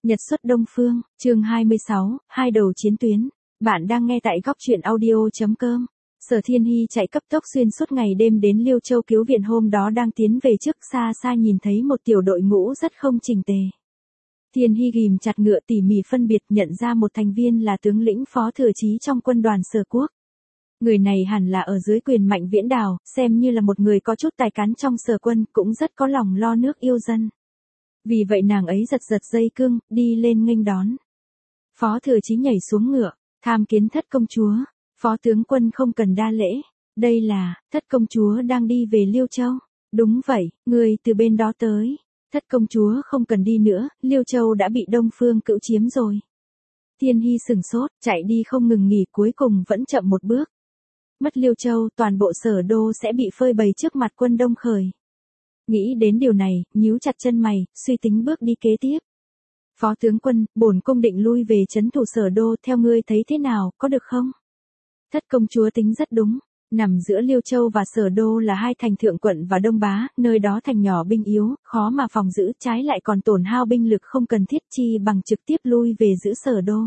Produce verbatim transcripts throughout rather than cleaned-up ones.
Nhật xuất Đông Phương, chương hai mươi sáu, hai đầu chiến tuyến. Bạn đang nghe tại góc truyện audio.com. Sở Thiên Hy chạy cấp tốc xuyên suốt ngày đêm đến Liêu Châu cứu viện, hôm đó đang tiến về trước, xa xa nhìn thấy một tiểu đội ngũ rất không chỉnh tề. Thiên Hy ghim chặt ngựa, tỉ mỉ phân biệt nhận ra một thành viên là tướng lĩnh Phó Thừa Chí trong quân đoàn Sở Quốc. Người này hẳn là ở dưới quyền Mạnh Viễn Đào, xem như là một người có chút tài cán trong Sở quân, cũng rất có lòng lo nước yêu dân. Vì vậy nàng ấy giật giật dây cương, đi lên nghênh đón. Phó Thừa Chí nhảy xuống ngựa, tham kiến thất công chúa. Phó tướng quân không cần đa lễ. Đây là, thất công chúa đang đi về Liêu Châu. Đúng vậy, người từ bên đó tới. Thất công chúa không cần đi nữa, Liêu Châu đã bị Đông Phương Cữu chiếm rồi. Thiên Hy sừng sốt, chạy đi không ngừng nghỉ, cuối cùng vẫn chậm một bước. Mất Liêu Châu, toàn bộ Sở đô sẽ bị phơi bày trước mặt quân Đông khởi. Nghĩ đến điều này, nhíu chặt chân mày, suy tính bước đi kế tiếp. Phó tướng quân, bổn cung định lui về trấn thủ Sở đô, theo ngươi thấy thế nào, có được không? Thất công chúa tính rất đúng. Nằm giữa Liêu Châu và Sở đô là hai thành thượng quận và Đông Bá, nơi đó thành nhỏ binh yếu, khó mà phòng giữ, trái lại còn tổn hao binh lực không cần thiết, chi bằng trực tiếp lui về giữ Sở đô.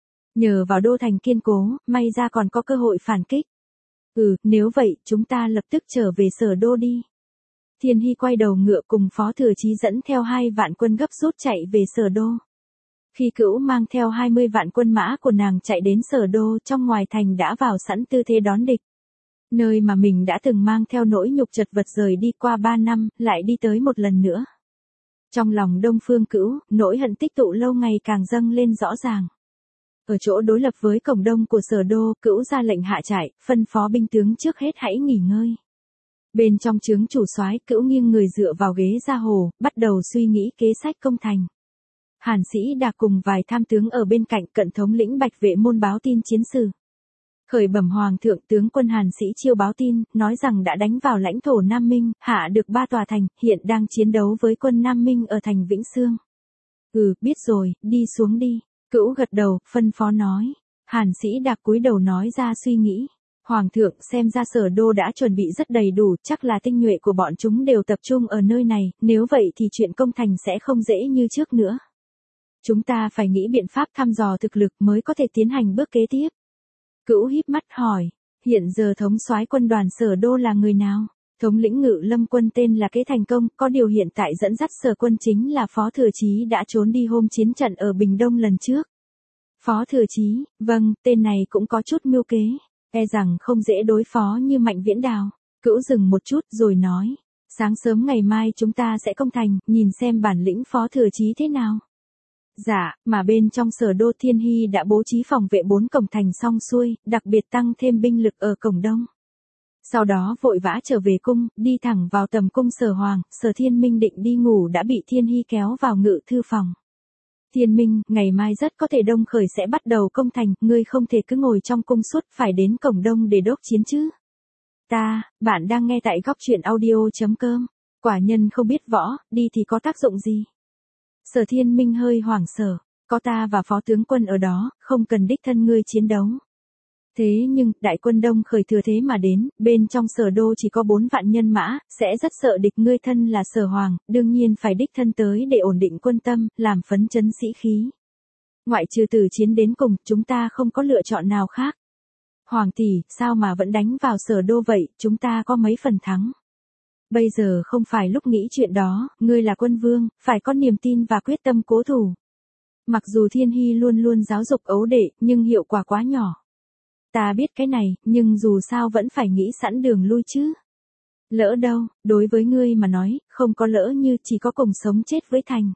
Nhờ vào đô thành kiên cố, may ra còn có cơ hội phản kích. Ừ, nếu vậy, chúng ta lập tức trở về Sở đô đi. Thiên Hy quay đầu ngựa cùng Phó Thừa Chí dẫn theo hai vạn quân gấp rút chạy về Sở đô. Khi Cữu mang theo hai mươi vạn quân mã của nàng chạy đến Sở đô, trong ngoài thành đã vào sẵn tư thế đón địch. Nơi mà mình đã từng mang theo nỗi nhục chật vật rời đi qua ba năm, lại đi tới một lần nữa. Trong lòng Đông Phương Cữu, nỗi hận tích tụ lâu ngày càng dâng lên rõ ràng. Ở chỗ đối lập với cổng đông của Sở đô, Cữu ra lệnh hạ trại, phân phó binh tướng trước hết hãy nghỉ ngơi. Bên trong trướng chủ soái, Cữu nghiêng người dựa vào ghế ra hồ, bắt đầu suy nghĩ kế sách công thành. Hàn Sĩ Đạc cùng vài tham tướng ở bên cạnh, cận thống lĩnh Bạch Vệ môn báo tin chiến sự. Khởi bẩm hoàng thượng, tướng quân Hàn Sĩ Chiêu báo tin, nói rằng đã đánh vào lãnh thổ Nam Minh, hạ được ba tòa thành, hiện đang chiến đấu với quân Nam Minh ở thành Vĩnh Sương. Ừ, biết rồi, đi xuống đi. Cữu gật đầu, phân phó nói. Hàn Sĩ Đạc cúi đầu nói ra suy nghĩ. Hoàng thượng, xem ra Sở đô đã chuẩn bị rất đầy đủ, chắc là tinh nhuệ của bọn chúng đều tập trung ở nơi này, nếu vậy thì chuyện công thành sẽ không dễ như trước nữa. Chúng ta phải nghĩ biện pháp thăm dò thực lực mới có thể tiến hành bước kế tiếp. Cữu híp mắt hỏi, hiện giờ thống soái quân đoàn Sở đô là người nào? Thống lĩnh Ngự Lâm quân tên là Kế Thành Công, có điều hiện tại dẫn dắt Sở quân chính là Phó Thừa Chí, đã trốn đi hôm chiến trận ở Bình Đông lần trước. Phó Thừa Chí, vâng, tên này cũng có chút mưu kế. E rằng không dễ đối phó như Mạnh Viễn Đào. Cữu dừng một chút rồi nói, sáng sớm ngày mai chúng ta sẽ công thành, nhìn xem bản lĩnh Phó Thừa Chí thế nào. Dạ, mà bên trong Sở đô Thiên Hy đã bố trí phòng vệ bốn cổng thành xong xuôi, đặc biệt tăng thêm binh lực ở cổng đông. Sau đó vội vã trở về cung, đi thẳng vào tầm cung Sở Hoàng. Sở Thiên Minh định đi ngủ đã bị Thiên Hy kéo vào ngự thư phòng. Thiên Minh, ngày mai rất có thể Đông khởi sẽ bắt đầu công thành, ngươi không thể cứ ngồi trong cung suốt, phải đến cổng đông để đốc chiến chứ. Ta, bạn đang nghe tại góc truyện audio.com. Quả nhân không biết võ, đi thì có tác dụng gì? Sở Thiên Minh hơi hoảng sợ, có ta và phó tướng quân ở đó, không cần đích thân ngươi chiến đấu. Thế nhưng, đại quân Đông khởi thừa thế mà đến, bên trong Sở đô chỉ có bốn vạn nhân mã, sẽ rất sợ địch, ngươi thân là Sở Hoàng, đương nhiên phải đích thân tới để ổn định quân tâm, làm phấn chấn sĩ khí. Ngoại trừ tử chiến đến cùng, chúng ta không có lựa chọn nào khác. Hoàng tỷ, sao mà vẫn đánh vào Sở đô vậy, chúng ta có mấy phần thắng. Bây giờ không phải lúc nghĩ chuyện đó, ngươi là quân vương, phải có niềm tin và quyết tâm cố thủ. Mặc dù Thiên Hy luôn luôn giáo dục ấu đệ, nhưng hiệu quả quá nhỏ. Ta biết cái này, nhưng dù sao vẫn phải nghĩ sẵn đường lui chứ. Lỡ đâu, đối với ngươi mà nói, không có lỡ như chỉ có cùng sống chết với thành.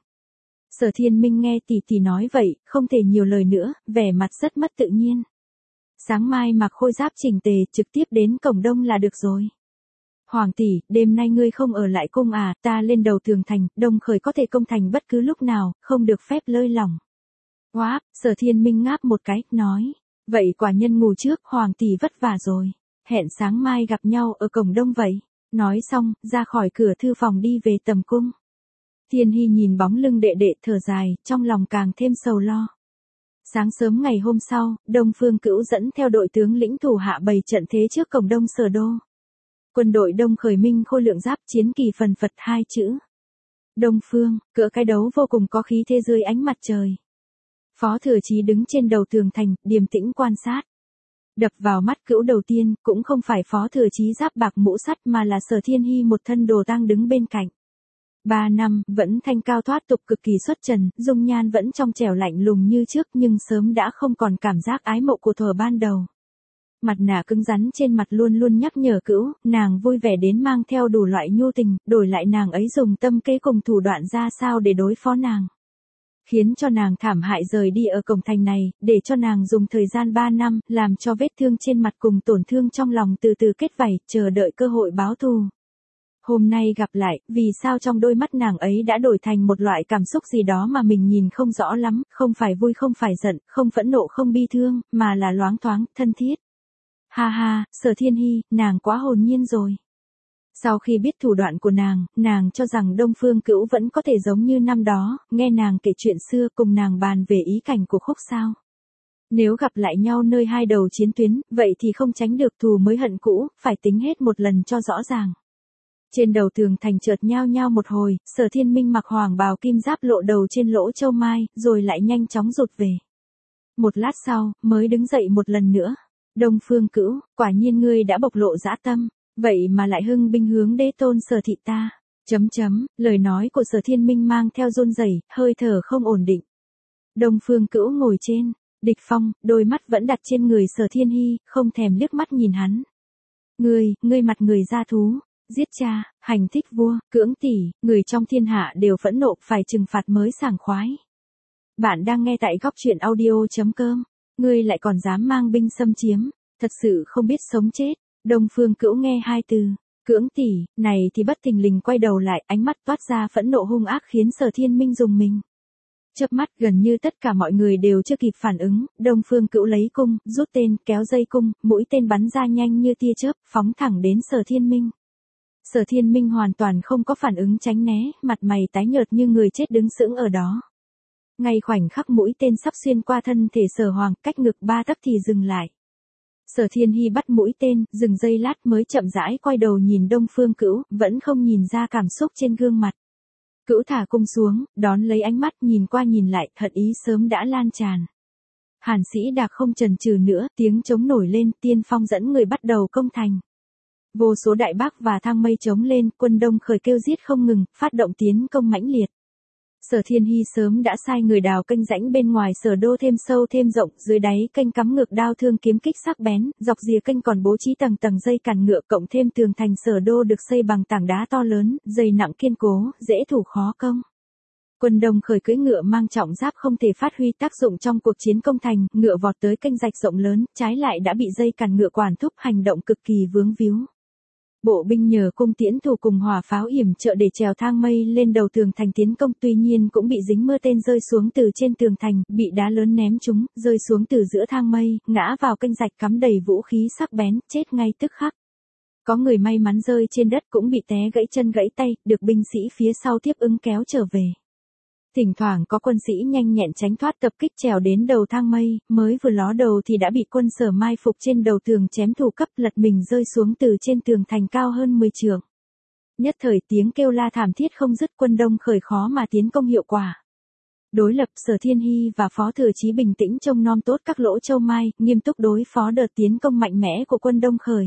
Sở Thiên Minh nghe tỷ tỷ nói vậy, không thể nhiều lời nữa, vẻ mặt rất mất tự nhiên. Sáng mai mặc khôi giáp chỉnh tề, trực tiếp đến cổng đông là được rồi. Hoàng tỷ, đêm nay ngươi không ở lại cung à, ta lên đầu tường thành, Đông khởi có thể công thành bất cứ lúc nào, không được phép lơi lỏng. Quá, Sở Thiên Minh ngáp một cái, nói. Vậy quả nhân ngủ trước, Hoàng tỷ vất vả rồi. Hẹn sáng mai gặp nhau ở cổng đông vậy. Nói xong, ra khỏi cửa thư phòng đi về tầm cung. Thiên Hy nhìn bóng lưng đệ đệ thở dài, trong lòng càng thêm sầu lo. Sáng sớm ngày hôm sau, Đông Phương Cữu dẫn theo đội tướng lĩnh thủ hạ bày trận thế trước cổng đông Sở đô. Quân đội Đông khởi minh khôi lượng giáp chiến kỳ phần phật hai chữ. Đông Phương, cỡ cái đấu vô cùng có khí thế dưới ánh mặt trời. Phó Thừa Chí đứng trên đầu tường thành, điềm tĩnh quan sát. Đập vào mắt Cữu đầu tiên, cũng không phải Phó Thừa Chí giáp bạc mũ sắt mà là Sở Thiên Hi một thân đồ tang đứng bên cạnh. Ba năm, vẫn thanh cao thoát tục cực kỳ xuất trần, dung nhan vẫn trong trẻo lạnh lùng như trước nhưng sớm đã không còn cảm giác ái mộ của thuở ban đầu. Mặt nạ cứng rắn trên mặt luôn luôn nhắc nhở Cữu, nàng vui vẻ đến mang theo đủ loại nhu tình, đổi lại nàng ấy dùng tâm kế cùng thủ đoạn ra sao để đối phó nàng. Khiến cho nàng thảm hại rời đi ở cổng thành này, để cho nàng dùng thời gian ba năm, làm cho vết thương trên mặt cùng tổn thương trong lòng từ từ kết vảy, chờ đợi cơ hội báo thù. Hôm nay gặp lại, vì sao trong đôi mắt nàng ấy đã đổi thành một loại cảm xúc gì đó mà mình nhìn không rõ lắm, không phải vui không phải giận, không phẫn nộ không bi thương, mà là loáng thoáng, thân thiết. Ha ha, Sở Thiên Hi, nàng quá hồn nhiên rồi. Sau khi biết thủ đoạn của nàng, nàng cho rằng Đông Phương Cữu vẫn có thể giống như năm đó, nghe nàng kể chuyện xưa cùng nàng bàn về ý cảnh của khúc sao. Nếu gặp lại nhau nơi hai đầu chiến tuyến, vậy thì không tránh được thù mới hận cũ, phải tính hết một lần cho rõ ràng. Trên đầu tường thành chợt nhao nhao một hồi, Sở Thiên Minh mặc hoàng bào kim giáp lộ đầu trên lỗ châu mai, rồi lại nhanh chóng rụt về. Một lát sau, mới đứng dậy một lần nữa. Đông Phương Cữu, quả nhiên ngươi đã bộc lộ dã tâm, vậy mà lại hưng binh hướng đế tôn Sở thị ta. Chấm chấm, lời nói của Sở Thiên Minh mang theo run rẩy, hơi thở không ổn định. Đông Phương Cữu ngồi trên, địch phong, đôi mắt vẫn đặt trên người Sở Thiên Hi, không thèm liếc mắt nhìn hắn. Ngươi, ngươi mặt người ra thú. Giết cha, hành thích vua, cưỡng tỷ, người trong thiên hạ đều phẫn nộ phải trừng phạt mới sảng khoái. Bạn đang nghe tại góc truyện audio chấm com. Ngươi lại còn dám mang binh xâm chiếm, thật sự không biết sống chết. Đông Phương Cữu nghe hai từ, cưỡng tỷ, này thì bất thình lình quay đầu lại, ánh mắt toát ra phẫn nộ hung ác khiến Sở Thiên Minh rùng mình. Chớp mắt gần như tất cả mọi người đều chưa kịp phản ứng, Đông Phương Cữu lấy cung, rút tên, kéo dây cung, mũi tên bắn ra nhanh như tia chớp, phóng thẳng đến Sở Thiên Minh. Sở Thiên Minh hoàn toàn không có phản ứng tránh né, mặt mày tái nhợt như người chết đứng sững ở đó. Ngay khoảnh khắc mũi tên sắp xuyên qua thân thể Sở Hoàng, cách ngực ba tấc thì dừng lại. Sở Thiên Hi bắt mũi tên, dừng giây lát mới chậm rãi quay đầu nhìn Đông Phương Cữu, vẫn không nhìn ra cảm xúc trên gương mặt. Cữu thả cung xuống, đón lấy ánh mắt nhìn qua nhìn lại, hận ý sớm đã lan tràn. Hàn Sĩ Đạc không chần chừ nữa, tiếng trống nổi lên, tiên phong dẫn người bắt đầu công thành. Vô số đại bác và thang mây trống lên, quân Đông khởi kêu giết không ngừng, phát động tiến công mãnh liệt. Sở Thiên Hi sớm đã sai người đào kênh rãnh bên ngoài Sở đô thêm sâu thêm rộng, dưới đáy kênh cắm ngược đao thương kiếm kích sắc bén, dọc rìa kênh còn bố trí tầng tầng dây cản ngựa, cộng thêm tường thành Sở đô được xây bằng tảng đá to lớn, dày nặng kiên cố, dễ thủ khó công. Quân Đông khởi cưỡi ngựa mang trọng giáp không thể phát huy tác dụng trong cuộc chiến công thành, ngựa vọt tới kênh rạch rộng lớn, trái lại đã bị dây cản ngựa quản thúc, hành động cực kỳ vướng víu. Bộ binh nhờ cung tiễn thủ cùng hỏa pháo yểm trợ để trèo thang mây lên đầu tường thành tiến công, tuy nhiên cũng bị dính mưa tên rơi xuống từ trên tường thành, bị đá lớn ném trúng, rơi xuống từ giữa thang mây, ngã vào kênh rạch cắm đầy vũ khí sắc bén, chết ngay tức khắc. Có người may mắn rơi trên đất cũng bị té gãy chân gãy tay, được binh sĩ phía sau tiếp ứng kéo trở về. Thỉnh thoảng có quân sĩ nhanh nhẹn tránh thoát tập kích trèo đến đầu thang mây, mới vừa ló đầu thì đã bị quân Sở mai phục trên đầu tường chém thủ cấp, lật mình rơi xuống từ trên tường thành cao hơn mười trượng. Nhất thời tiếng kêu la thảm thiết không dứt, quân Đông khởi khó mà tiến công hiệu quả. Đối lập Sở Thiên Hi và Phó Thừa Chí bình tĩnh trông nom tốt các lỗ châu mai, nghiêm túc đối phó đợt tiến công mạnh mẽ của quân Đông khởi.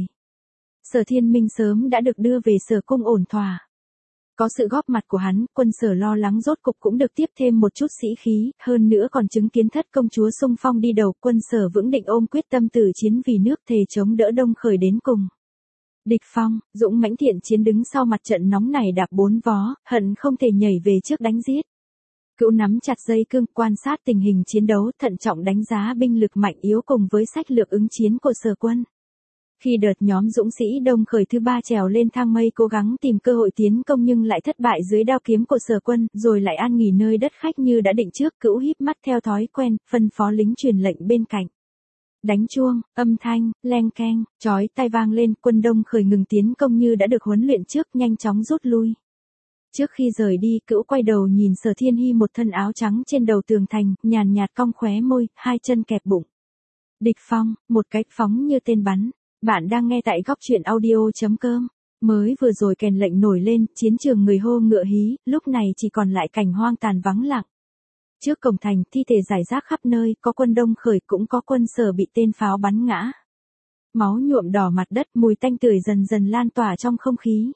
Sở Thiên Minh sớm đã được đưa về Sở cung ổn thỏa. Có sự góp mặt của hắn, quân Sở lo lắng rốt cục cũng được tiếp thêm một chút sĩ khí, hơn nữa còn chứng kiến thất công chúa xung phong đi đầu, quân Sở vững định ôm quyết tâm tử chiến vì nước, thề chống đỡ Đông khởi đến cùng. Địch Phong, dũng mãnh thiện chiến đứng sau mặt trận nóng này đạp bốn vó, hận không thể nhảy về trước đánh giết. Cữu nắm chặt dây cương, quan sát tình hình chiến đấu, thận trọng đánh giá binh lực mạnh yếu cùng với sách lược ứng chiến của Sở quân. Khi đợt nhóm dũng sĩ Đông khởi thứ ba trèo lên thang mây cố gắng tìm cơ hội tiến công nhưng lại thất bại dưới đao kiếm của Sở quân, rồi lại an nghỉ nơi đất khách như đã định trước, Cữu híp mắt theo thói quen, phân phó lính truyền lệnh bên cạnh. Đánh chuông, âm thanh, leng keng, chói tai vang lên, quân Đông khởi ngừng tiến công như đã được huấn luyện trước, nhanh chóng rút lui. Trước khi rời đi, Cữu quay đầu nhìn Sở Thiên Hi một thân áo trắng trên đầu tường thành, nhàn nhạt cong khóe môi, hai chân kẹp bụng. Địch Phong, một cái phóng như tên bắn. Bạn đang nghe tại góc truyện audio chấm com. Mới vừa rồi kèn lệnh nổi lên, chiến trường người hô ngựa hí, lúc này chỉ còn lại cảnh hoang tàn vắng lặng. Trước cổng thành, thi thể rải rác khắp nơi, có quân Đông Khởi cũng có quân Sở bị tên pháo bắn ngã. Máu nhuộm đỏ mặt đất, mùi tanh tưởi dần dần lan tỏa trong không khí.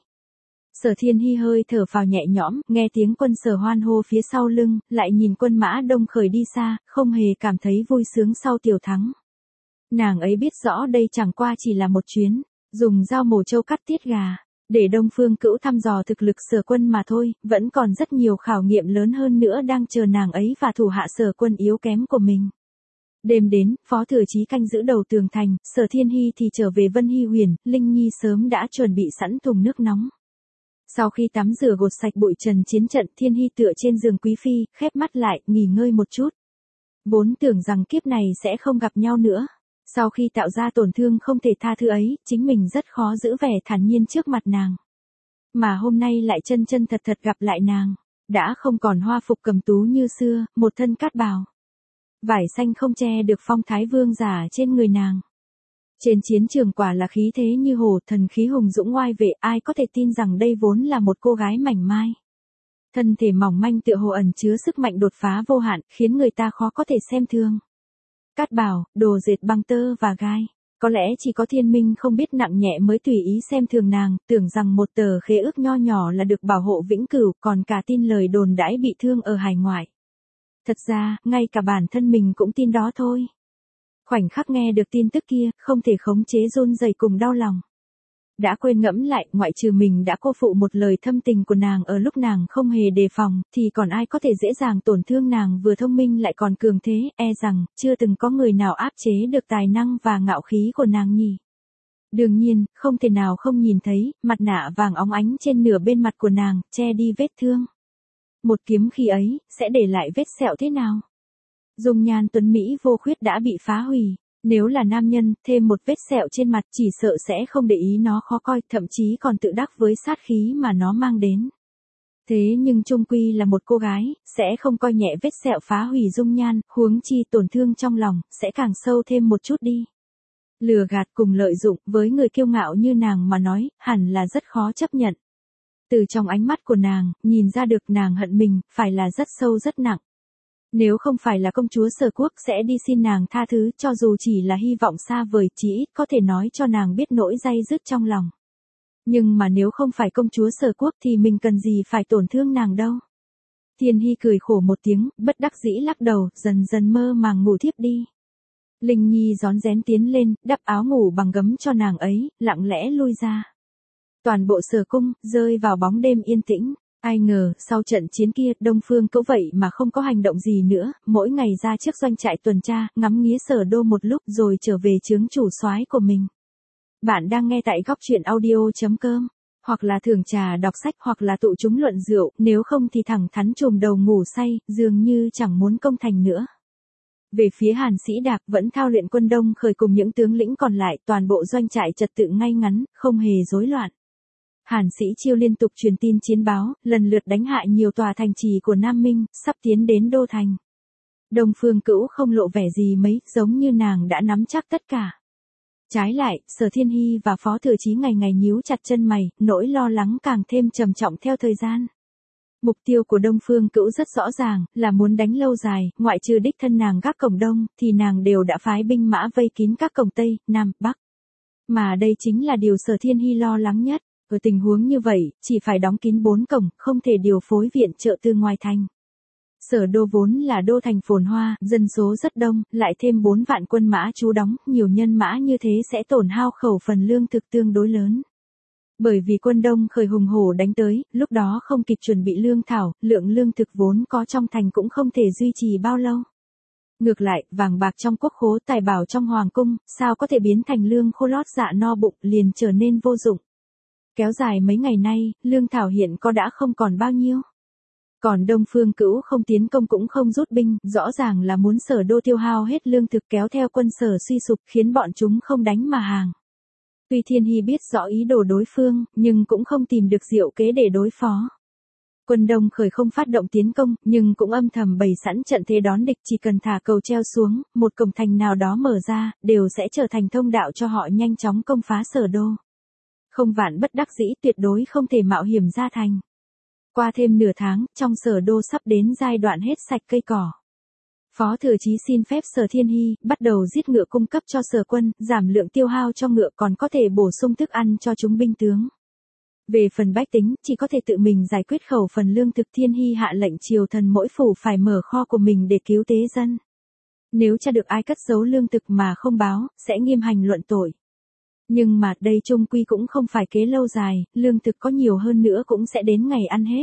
Sở Thiên Hi hơi thở phào nhẹ nhõm, nghe tiếng quân Sở hoan hô phía sau lưng, lại nhìn quân mã Đông Khởi đi xa, không hề cảm thấy vui sướng sau tiểu thắng. Nàng ấy biết rõ đây chẳng qua chỉ là một chuyến, dùng dao mổ trâu cắt tiết gà, để Đông Phương Cữu thăm dò thực lực Sở quân mà thôi, vẫn còn rất nhiều khảo nghiệm lớn hơn nữa đang chờ nàng ấy và thủ hạ Sở quân yếu kém của mình. Đêm đến, Phó Thừa Chí canh giữ đầu tường thành, Sở Thiên Hi thì trở về Vân Hy Huyền, Linh Nhi sớm đã chuẩn bị sẵn thùng nước nóng. Sau khi tắm rửa gột sạch bụi trần chiến trận, Thiên Hi tựa trên giường quý phi, khép mắt lại, nghỉ ngơi một chút. Vốn tưởng rằng kiếp này sẽ không gặp nhau nữa. Sau khi tạo ra tổn thương không thể tha thứ ấy, chính mình rất khó giữ vẻ thản nhiên trước mặt nàng. Mà hôm nay lại chân chân thật thật gặp lại nàng, đã không còn hoa phục cầm tú như xưa, một thân cát bào. Vải xanh không che được phong thái vương giả trên người nàng. Trên chiến trường quả là khí thế như hổ, thần khí hùng dũng oai vệ, ai có thể tin rằng đây vốn là một cô gái mảnh mai. Thân thể mỏng manh tựa hồ ẩn chứa sức mạnh đột phá vô hạn, khiến người ta khó có thể xem thường. Cát bào, đồ dệt bằng tơ và gai. Có lẽ chỉ có Thiên Minh không biết nặng nhẹ mới tùy ý xem thường nàng, tưởng rằng một tờ khế ước nho nhỏ là được bảo hộ vĩnh cửu, còn cả tin lời đồn đãi bị thương ở hải ngoại. Thật ra, ngay cả bản thân mình cũng tin đó thôi. Khoảnh khắc nghe được tin tức kia, không thể khống chế run rẩy cùng đau lòng. Đã quên ngẫm lại, ngoại trừ mình đã cô phụ một lời thâm tình của nàng ở lúc nàng không hề đề phòng, thì còn ai có thể dễ dàng tổn thương nàng vừa thông minh lại còn cường thế, e rằng, chưa từng có người nào áp chế được tài năng và ngạo khí của nàng nhỉ. Đương nhiên, không thể nào không nhìn thấy, mặt nạ vàng óng ánh trên nửa bên mặt của nàng, che đi vết thương. Một kiếm khi ấy, sẽ để lại vết sẹo thế nào? Dung nhan tuấn Mỹ vô khuyết đã bị phá hủy. Nếu là nam nhân, thêm một vết sẹo trên mặt chỉ sợ sẽ không để ý nó khó coi, thậm chí còn tự đắc với sát khí mà nó mang đến. Thế nhưng chung quy là một cô gái, sẽ không coi nhẹ vết sẹo phá hủy dung nhan, huống chi tổn thương trong lòng, sẽ càng sâu thêm một chút đi. Lừa gạt cùng lợi dụng, với người kiêu ngạo như nàng mà nói, hẳn là rất khó chấp nhận. Từ trong ánh mắt của nàng, nhìn ra được nàng hận mình, phải là rất sâu rất nặng. Nếu không phải là công chúa Sở Quốc sẽ đi xin nàng tha thứ, cho dù chỉ là hy vọng xa vời, chỉ ít có thể nói cho nàng biết nỗi day dứt trong lòng. Nhưng mà nếu không phải công chúa Sở Quốc thì mình cần gì phải tổn thương nàng đâu. Thiên Hi cười khổ một tiếng, bất đắc dĩ lắc đầu, dần dần mơ màng ngủ thiếp đi. Linh Nhi rón rén tiến lên, đắp áo ngủ bằng gấm cho nàng ấy, lặng lẽ lui ra. Toàn bộ Sở cung, rơi vào bóng đêm yên tĩnh. Ai ngờ, sau trận chiến kia, Đông Phương Cữu vậy mà không có hành động gì nữa, mỗi ngày ra trước doanh trại tuần tra, ngắm nghía Sở đô một lúc rồi trở về chướng chủ soái của mình. Bạn đang nghe tại góc truyện audio chấm com, hoặc là thưởng trà đọc sách hoặc là tụ chúng luận rượu, nếu không thì thẳng thắn trồm đầu ngủ say, dường như chẳng muốn công thành nữa. Về phía Hàn Sĩ Đạc vẫn thao luyện quân Đông Khởi cùng những tướng lĩnh còn lại, toàn bộ doanh trại trật tự ngay ngắn, không hề rối loạn. Hàn Sĩ Chiêu liên tục truyền tin chiến báo, lần lượt đánh hại nhiều tòa thành trì của Nam Minh, sắp tiến đến đô thành. Đông Phương Cữu không lộ vẻ gì mấy, giống như nàng đã nắm chắc tất cả. Trái lại, Sở Thiên Hi và Phó Thừa Chí ngày ngày nhíu chặt chân mày, nỗi lo lắng càng thêm trầm trọng theo thời gian. Mục tiêu của Đông Phương Cữu rất rõ ràng, là muốn đánh lâu dài, ngoại trừ đích thân nàng gác cổng Đông, thì nàng đều đã phái binh mã vây kín các cổng Tây, Nam, Bắc. Mà đây chính là điều Sở Thiên Hi lo lắng nhất. Ở tình huống như vậy, chỉ phải đóng kín bốn cổng, không thể điều phối viện trợ từ ngoài thành. Sở đô vốn là đô thành phồn hoa, dân số rất đông, lại thêm bốn vạn quân mã trú đóng, nhiều nhân mã như thế sẽ tổn hao khẩu phần lương thực tương đối lớn. Bởi vì quân Đông Khởi hùng hổ đánh tới, lúc đó không kịp chuẩn bị lương thảo, lượng lương thực vốn có trong thành cũng không thể duy trì bao lâu. Ngược lại, vàng bạc trong quốc khố, tài bảo trong hoàng cung, sao có thể biến thành lương khô lót dạ no bụng, liền trở nên vô dụng. Kéo dài mấy ngày nay, lương thảo hiện có đã không còn bao nhiêu. Còn Đông Phương Cữu không tiến công cũng không rút binh, rõ ràng là muốn Sở đô tiêu hao hết lương thực kéo theo quân Sở suy sụp, khiến bọn chúng không đánh mà hàng. Tuy Thiên Hi biết rõ ý đồ đối phương, nhưng cũng không tìm được diệu kế để đối phó. Quân Đông Khởi không phát động tiến công, nhưng cũng âm thầm bày sẵn trận thế đón địch, chỉ cần thả cầu treo xuống, một cổng thành nào đó mở ra, đều sẽ trở thành thông đạo cho họ nhanh chóng công phá Sở đô. Không vạn bất đắc dĩ tuyệt đối không thể mạo hiểm ra thành. Qua thêm nửa tháng, trong Sở Đô sắp đến giai đoạn hết sạch cây cỏ. Phó Thừa Chí xin phép Sở Thiên Hy bắt đầu giết ngựa cung cấp cho Sở quân, giảm lượng tiêu hao cho ngựa còn có thể bổ sung thức ăn cho chúng binh tướng. Về phần bách tính, chỉ có thể tự mình giải quyết khẩu phần lương thực. Thiên Hy hạ lệnh triều thần mỗi phủ phải mở kho của mình để cứu tế dân. Nếu tra được ai cất giấu lương thực mà không báo, sẽ nghiêm hành luận tội. Nhưng mà đây chung quy cũng không phải kế lâu dài, lương thực có nhiều hơn nữa cũng sẽ đến ngày ăn hết.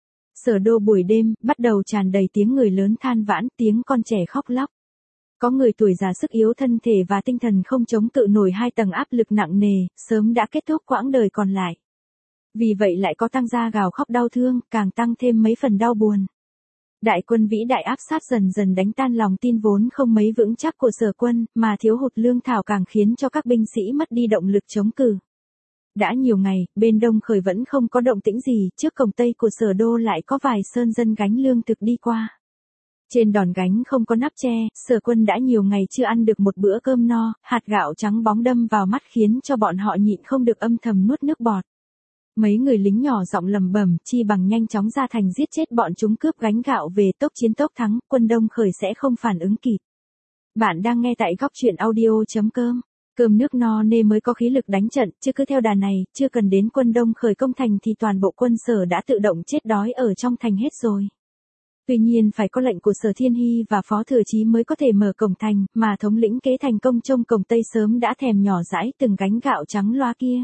Sở Đô buổi đêm, bắt đầu tràn đầy tiếng người lớn than vãn, tiếng con trẻ khóc lóc. Có người tuổi già sức yếu thân thể và tinh thần không chống cự nổi hai tầng áp lực nặng nề, sớm đã kết thúc quãng đời còn lại. Vì vậy lại có tăng gia gào khóc đau thương, càng tăng thêm mấy phần đau buồn. Đại quân vĩ đại áp sát dần dần đánh tan lòng tin vốn không mấy vững chắc của Sở quân, mà thiếu hụt lương thảo càng khiến cho các binh sĩ mất đi động lực chống cự. Đã nhiều ngày, bên Đông Khởi vẫn không có động tĩnh gì, trước cổng Tây của Sở Đô lại có vài sơn dân gánh lương thực đi qua. Trên đòn gánh không có nắp che, Sở quân đã nhiều ngày chưa ăn được một bữa cơm no, hạt gạo trắng bóng đâm vào mắt khiến cho bọn họ nhịn không được âm thầm nuốt nước bọt. Mấy người lính nhỏ giọng lầm bẩm, chi bằng nhanh chóng ra thành giết chết bọn chúng cướp gánh gạo về, tốc chiến tốc thắng, quân Đông Khởi sẽ không phản ứng kịp. Bạn đang nghe tại góc truyện audio chấm com. Cơm nước no nê mới có khí lực đánh trận, chứ cứ theo đà này, chưa cần đến quân Đông Khởi công thành thì toàn bộ quân Sở đã tự động chết đói ở trong thành hết rồi. Tuy nhiên phải có lệnh của Sở Thiên Hy và Phó Thừa Chí mới có thể mở cổng thành, mà thống lĩnh kế thành công trông cổng Tây sớm đã thèm nhỏ dãi từng gánh gạo trắng loa kia.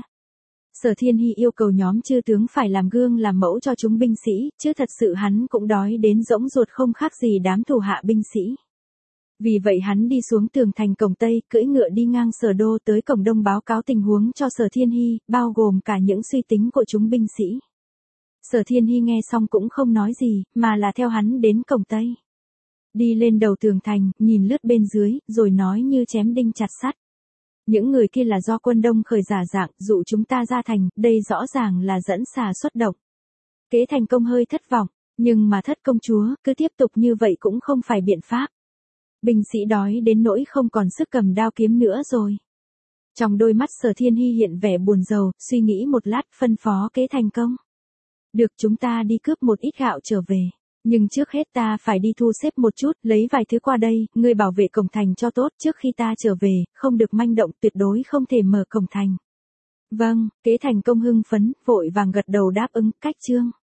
Sở Thiên Hy yêu cầu nhóm chư tướng phải làm gương làm mẫu cho chúng binh sĩ, chứ thật sự hắn cũng đói đến rỗng ruột không khác gì đám thủ hạ binh sĩ. Vì vậy hắn đi xuống tường thành cổng Tây, cưỡi ngựa đi ngang Sở Đô tới cổng Đông báo cáo tình huống cho Sở Thiên Hy, bao gồm cả những suy tính của chúng binh sĩ. Sở Thiên Hy nghe xong cũng không nói gì, mà là theo hắn đến cổng Tây. Đi lên đầu tường thành, nhìn lướt bên dưới, rồi nói như chém đinh chặt sắt. Những người kia là do quân Đông Khởi giả dạng, dụ chúng ta ra thành, đây rõ ràng là dẫn xà xuất động. Kế thành công hơi thất vọng, nhưng mà thất công chúa, cứ tiếp tục như vậy cũng không phải biện pháp. Binh sĩ đói đến nỗi không còn sức cầm đao kiếm nữa rồi. Trong đôi mắt Sở Thiên Hy hiện vẻ buồn rầu, suy nghĩ một lát phân phó kế thành công. Được, chúng ta đi cướp một ít gạo trở về. Nhưng trước hết ta phải đi thu xếp một chút, lấy vài thứ qua đây, ngươi bảo vệ cổng thành cho tốt trước khi ta trở về, không được manh động, tuyệt đối không thể mở cổng thành. Vâng, kế thành công hưng phấn, vội vàng gật đầu đáp ứng, cách chương.